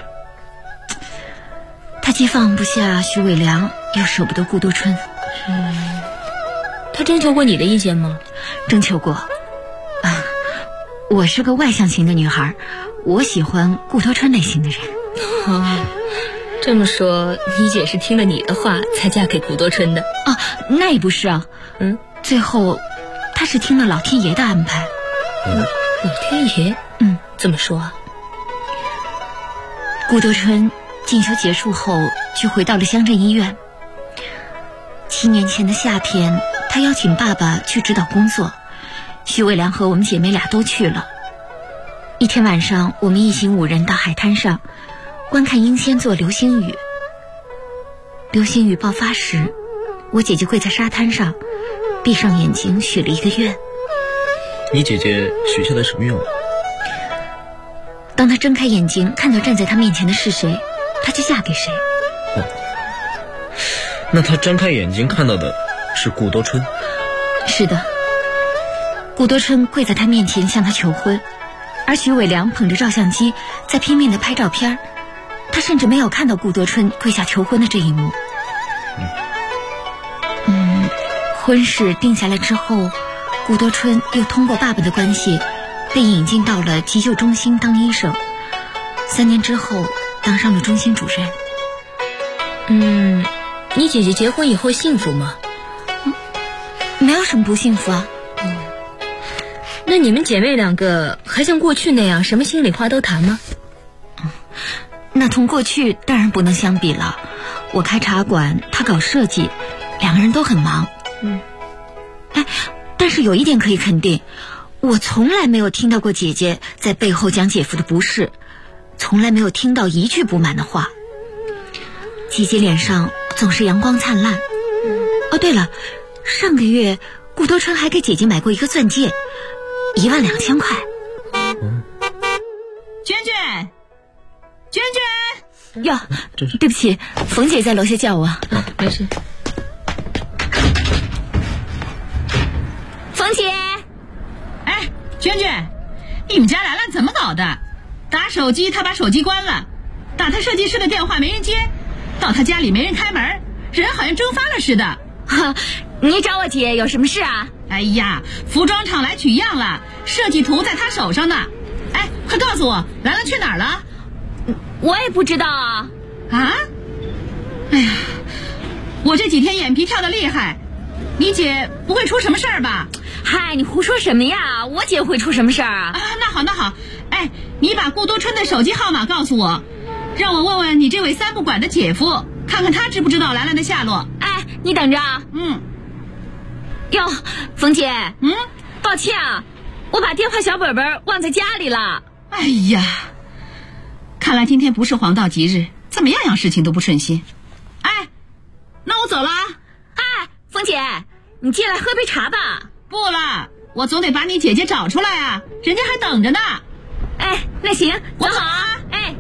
她既放不下徐伟良，又舍不得顾多春。 她征求过你的意见吗？ 征求过。我是个外向型的女孩，我喜欢顾多春类型的人。 这么说，你姐是听了你的话才嫁给顾多春的？ 那也不是啊。最后她是听了老天爷的安排。 老天爷？怎么说啊？ 顾多春进修结束后就回到了乡镇医院。7年前的夏天，他邀请爸爸去指导工作，徐伟良和我们姐妹俩都去了。一天晚上，我们一行5人到海滩上观看英仙座流星雨。流星雨爆发时，我姐姐跪在沙滩上，闭上眼睛许了一个愿。 你姐姐许下的什么愿望？ 当她睁开眼睛看到站在她面前的是谁，她就嫁给谁。 那她睁开眼睛看到的是顾多春？ 是的，顾多春跪在她面前向她求婚，而徐伟良捧着照相机在拼命地拍照片，他甚至没有看到顾多春跪下求婚的这一幕。婚事定下来之后，顾多春又通过爸爸的关系被引进到了急救中心当医生，3年之后当上了中心主任。 你姐姐结婚以后幸福吗？ 没有什么不幸福啊。 那你们姐妹2个还像过去那样什么心里话都谈吗？ 那同过去当然不能相比了。我开茶馆，她搞设计，2个人都很忙。但是有一点可以肯定，我从来没有听到过姐姐在背后讲姐夫的不是，从来没有听到一句不满的话。姐姐脸上总是阳光灿烂。对了，上个月顾多春还给姐姐买过一个钻戒，12000块。 娟娟，娟娟， 哟，对不起，冯姐在楼下叫我。 没事。 冯姐， 娟娟，你们家兰兰怎么搞的？打手机她把手机关了，打她设计师的电话没人接，到她家里没人开门，人好像蒸发了似的。 你找我姐有什么事啊？ 哎呀，服装厂来取样了，设计图在他手上呢。哎，快告诉我，兰兰去哪儿了？ 我也不知道啊。 啊？哎呀，我这几天眼皮跳得厉害，你姐不会出什么事儿吧？ 嗨，你胡说什么呀？我姐会出什么事儿啊？ 那好，哎，你把顾多春的手机号码告诉我，让我问问你这位三不管的姐夫，看看他知不知道兰兰的下落。 哎，你等着啊。哟，冯姐，抱歉啊，我把电话小本本忘在家里了。 哎呀，看来今天不是黄道吉日，怎么样事情都不顺心。哎，那我走了啊。 哎，冯姐，你进来喝杯茶吧。 不了，我总得把你姐姐找出来啊，人家还等着呢。 哎，那行， 我走啊。 哎，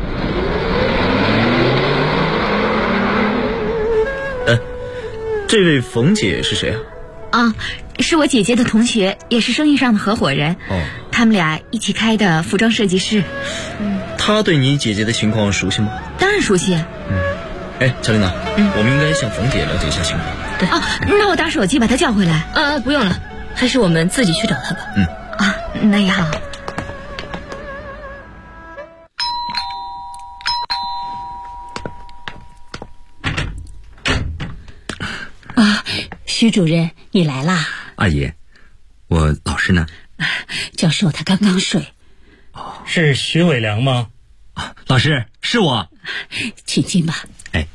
这位冯姐是谁啊？ 是我姐姐的同学，也是生意上的合伙人。他们俩一起开的服装设计师。 他对你姐姐的情况熟悉吗？ 当然熟悉。 哎，乔丽娜，我们应该向冯姐了解一下情况。 对那我打手机把她叫回来。 不用了，还是我们自己去找她吧。 那也好。 徐主任，你来啦。 阿姨，我老师呢？ 教授他刚刚睡。 是徐伟良吗？ 老师，是我。 请进吧。 哎，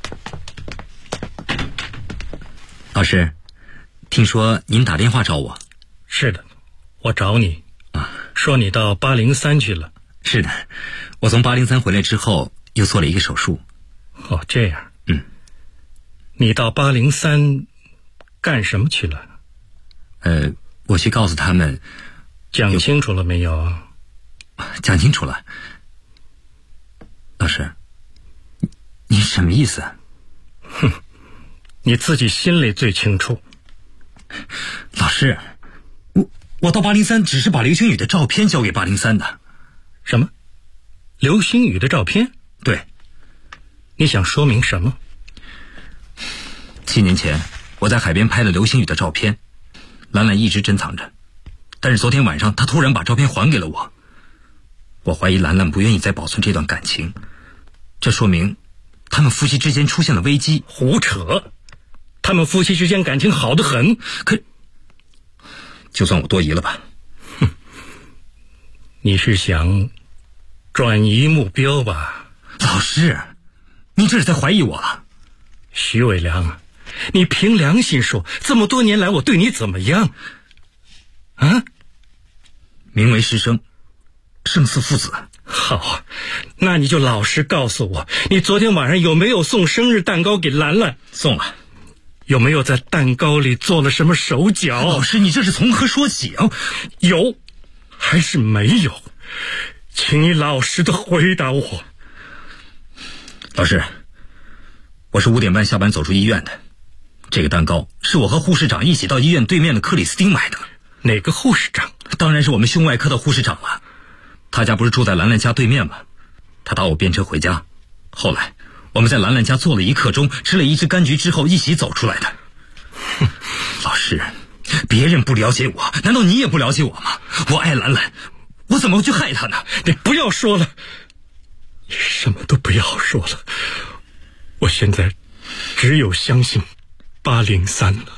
老师，听说您打电话找我。 是的，我找你说你到803去了。 是的，我从803回来之后又做了一个手术。 这样。你到803干什么去了？ 我去告诉他们。 讲清楚了没有？ 讲清楚了。老师，你什么意思？ 你自己心里最清楚。 老师，我到803只是把刘星宇的照片交给803的。 什么？刘星宇的照片？ 对。 你想说明什么 ？7年前我在海边拍了刘星宇的照片，兰兰一直珍藏着，但是昨天晚上她突然把照片还给了我。我怀疑兰兰不愿意再保存这段感情，这说明他们夫妻之间出现了危机。 胡扯，他们夫妻之间感情好得很。 可就算我多疑了吧。 你是想转移目标吧？ 老师，你这是在怀疑我了。 徐伟良，你凭良心说，这么多年来我对你怎么样？ 名为师生，胜似父子。 好，那你就老实告诉我，你昨天晚上有没有送生日蛋糕给兰兰？ 送了。 有没有在蛋糕里做了什么手脚？ 老师，你这是从何说起啊？ 有还是没有？请你老实的回答我。 老师，我是5点半下班走出医院的。这个蛋糕是我和护士长一起到医院对面的克里斯汀买的。 哪个护士长？ 当然是我们胸外科的护士长了。他家不是住在兰兰家对面吗？他打我便车回家，后来我们在兰兰家坐了1刻钟，吃了1支柑橘之后一起走出来的。老师，别人不了解我，难道你也不了解我吗？我爱兰兰，我怎么会去害她呢？ 你不要说了，你什么都不要说了，我现在只有相信803了。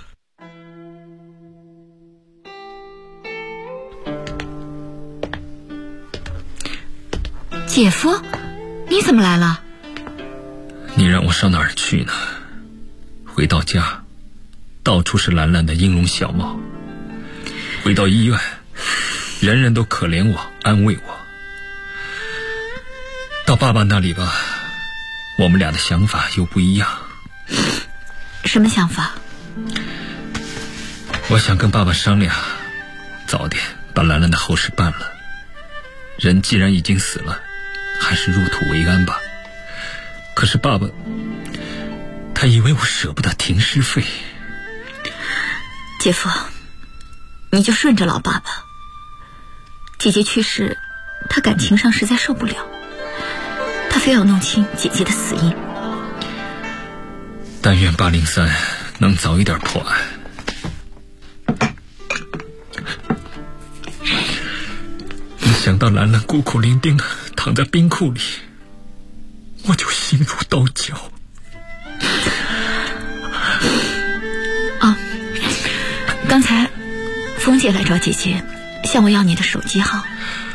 姐夫，你怎么来了？ 你让我上哪儿去呢？回到家，到处是兰兰的音容笑貌；回到医院，人人都可怜我，安慰我。到爸爸那里吧，我们俩的想法又不一样。 什么想法？ 我想跟爸爸商量，早点把兰兰的后事办了。人既然已经死了，还是入土为安吧。可是爸爸，他以为我舍不得停尸费。 姐夫，你就顺着老爸爸。姐姐去世，他感情上实在受不了，他非要弄清姐姐的死因。 但愿803能早一点破案。 想到兰兰孤苦伶仃的躺在冰库里，我就心如刀绞。 刚才冯姐来找姐姐，向我要你的手机号。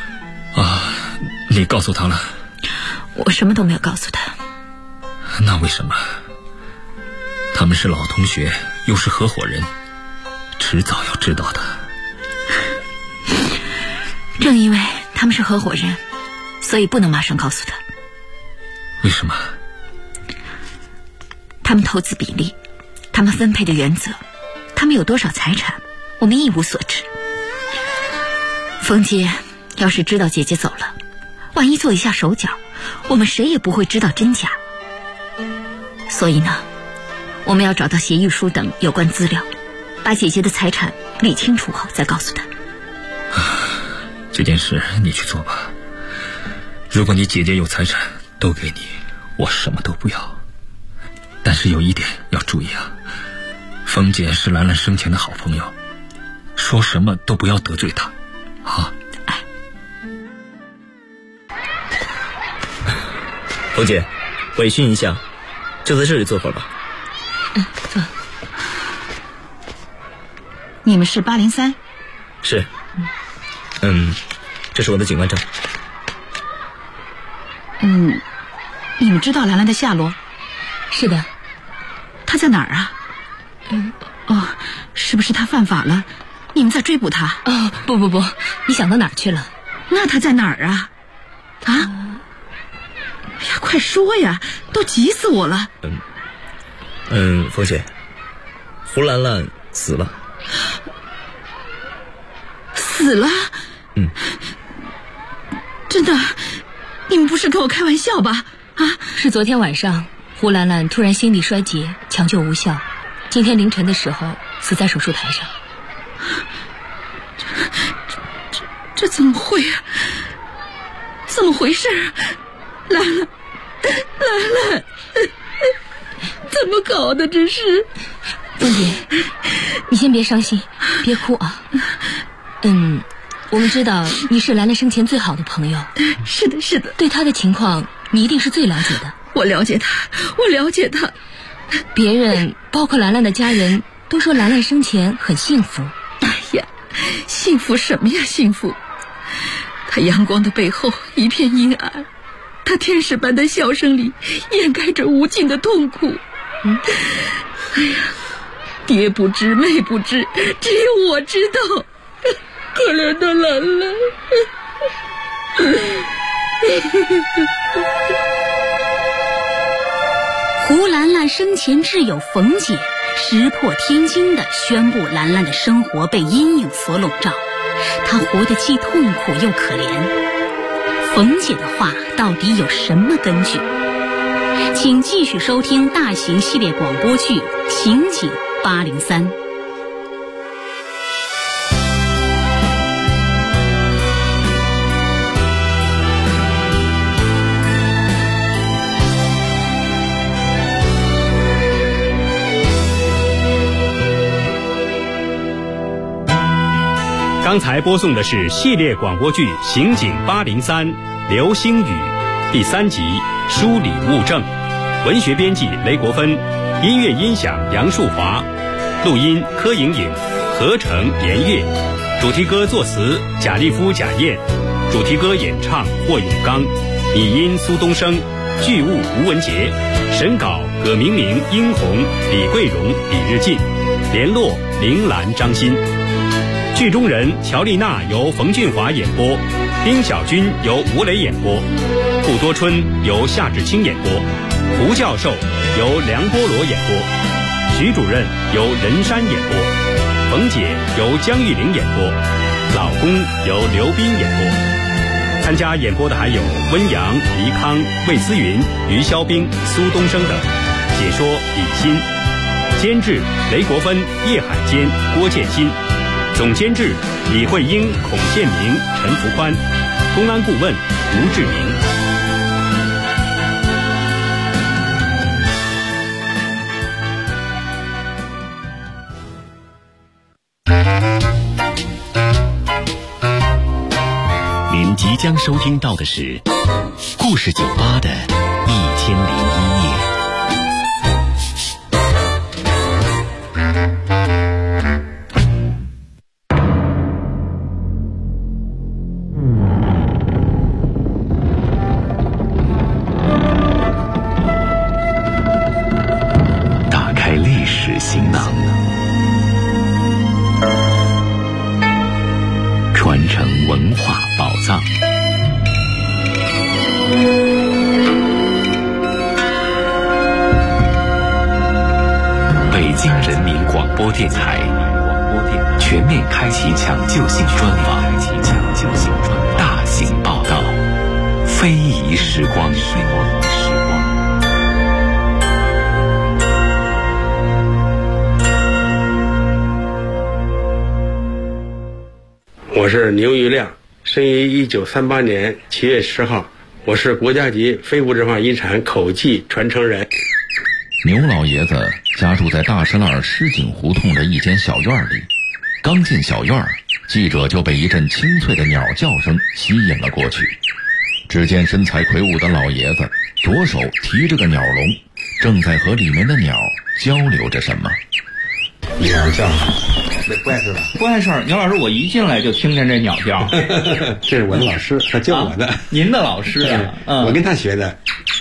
你告诉她了？ 我什么都没有告诉她。 那为什么？他们是老同学，又是合伙人，迟早要知道的。 正因为他们是合伙人，所以不能马上告诉他。 为什么？ 他们投资比例，他们分配的原则，他们有多少财产，我们一无所知。冯姐要是知道姐姐走了，万一做一下手脚，我们谁也不会知道真假。所以呢，我们要找到协议书等有关资料，把姐姐的财产理清楚后再告诉她。 这件事你去做吧。如果你姐姐有财产都给你，我什么都不要。但是有一点要注意啊，冯姐是兰兰生前的好朋友，说什么都不要得罪她啊。 冯姐，委训一下，就在这里坐会儿吧。 坐。你们是803？ 是。这是我的警官证。 你们知道兰兰的下落？ 是的。 她在哪儿啊？是不是她犯法了？你们在追捕她？ 不，你想到哪儿去了？ 那她在哪儿啊？哎呀，快说呀，都急死我了。 冯姐，胡兰兰死了。 死了？真的？你们不是跟我开玩笑吧？ 是昨天晚上胡兰兰突然心力衰竭，抢救无效，今天凌晨的时候死在手术台上。 这怎么会啊？怎么回事？兰兰，怎么搞的？这是。 凤姐，你先别伤心，别哭啊。我们知道你是兰兰生前最好的朋友。 是的， 对她的情况你一定是最了解的。 我了解她。 别人包括兰兰的家人都说兰兰生前很幸福。 哎呀，幸福什么呀幸福？她阳光的背后一片阴暗，她天使般的笑声里掩盖着无尽的痛苦。哎呀，爹不知妹不知，只有我知道。可怜的兰兰。 胡兰兰生前挚友冯姐石破天惊地宣布兰兰的生活被阴影所笼罩，她活得既痛苦又可怜。冯姐的话到底有什么根据？请继续收听大型系列广播剧《刑警803》。 刚才播送的是系列广播剧《刑警803》流星雨第3集梳理物证，文学编辑雷国芬，音乐音响杨树华，录音柯莹莹，合成严月，主题歌作词贾立夫、贾燕，主题歌演唱霍永刚，拟音苏东升，剧务吴文杰，审稿葛明明、殷红、李桂荣、李日进，联络铃兰、张欣。剧中人乔丽娜由冯俊华演播，丁小军由吴磊演播，顾多春由夏志清演播，胡教授由梁波罗演播，徐主任由任山演播，冯姐由江玉玲演播，老公由刘斌演播。参加演播的还有温阳、黎康、魏思云、于肖兵、苏东升等。解说李欣，监制雷国芬、叶海坚、郭建新，总监制李慧英、孔宪明、陈福宽，公安顾问吴志明。 民间将收听到的是故事酒吧的1001夜。打开历史行囊，传承文化宝藏。北京人民广播电台全面开启抢救性专访，大型报道，非遗时光。 我是牛玉亮，生于1938年7月10号，我是国家级非物质文化遗产口技传承人。 牛老爷子家住在大石栏石井胡同的一间小院里，刚进小院，记者就被一阵清脆的鸟叫声吸引了过去。只见身材魁梧的老爷子左手提着个鸟笼，正在和里面的鸟交流着什么。 鸟叫，那怪事吧？ 怪事儿，牛老师，我一进来就听见这鸟叫。 这是我的老师，他教我的。 您的老师啊？ 我跟他学的。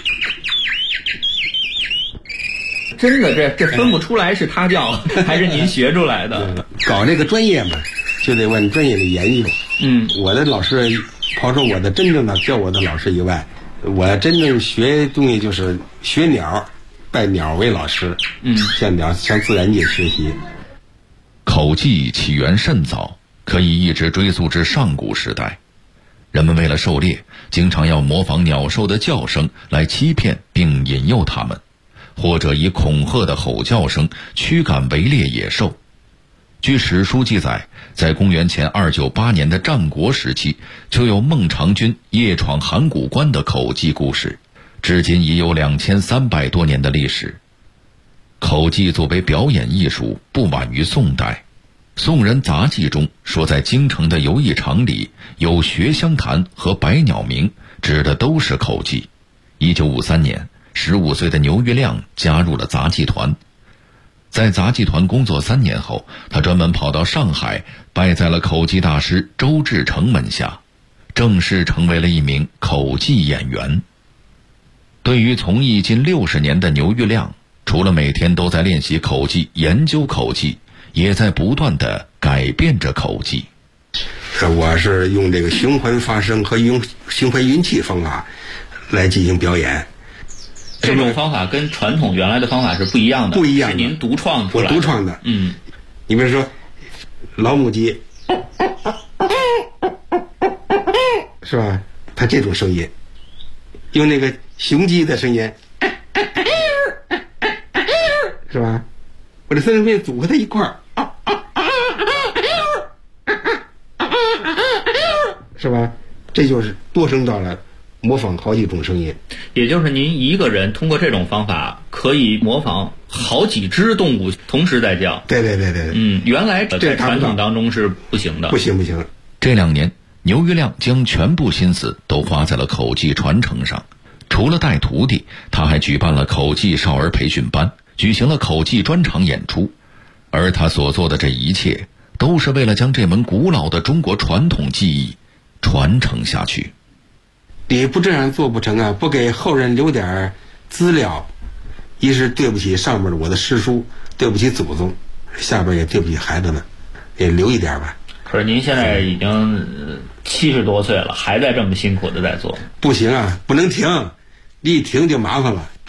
真的，这分不出来是他叫还是您学出来的。 搞这个专业嘛，就得往专业的研究。我的老师，抛出我的真正的教我的老师以外，我真正学东西就是学鸟，拜鸟为老师。向自然界学习。 口技起源甚早，可以一直追溯至上古时代。人们为了狩猎，经常要模仿鸟兽的叫声来欺骗并引诱它们，或者以恐吓的吼叫声驱赶围猎野兽。据史书记载，在公元前298年的战国时期，就有孟尝君夜闯函谷关的口技故事，至今已有2300多年的历史。口技作为表演艺术，不晚于宋代。宋人杂记中说，在京城的游艺场里有学香坛和百鸟鸣，指的都是口技。1953年，15岁的牛玉亮加入了杂技团。在杂技团工作3年后，他专门跑到上海，拜在了口技大师周志成门下，正式成为了一名口技演员。对于从艺近60年的牛玉亮，除了每天都在练习口技、研究口技，也在不断地改变着口技。 我是用这个循环发声和用循环运气方法来进行表演。 这种方法跟传统原来的方法是不一样的，是您独创出来的。 我独创的。你比如说老母鸡，是吧？它这种声音，用那个雄鸡的声音，是吧？我这3种声音组合在一块儿，是吧？这就是多声道了，模仿好几种声音。 也就是您一个人通过这种方法可以模仿好几只动物同时在叫。 对。 原来在传统当中是不行的。 不行。 这2年，牛玉亮将全部心思都花在了口技传承上。除了带徒弟，他还举办了口技少儿培训班，举行了口技专场演出。而他所做的这一切，都是为了将这门古老的中国传统技艺传承下去。 你不这样做不成啊！不给后人留点资料，一是对不起上面的我的师叔，对不起祖宗，下边也对不起孩子们，也留一点吧。 可是您现在已经70多岁了，还在这么辛苦的在做。 不行啊，不能停，你一停就麻烦了。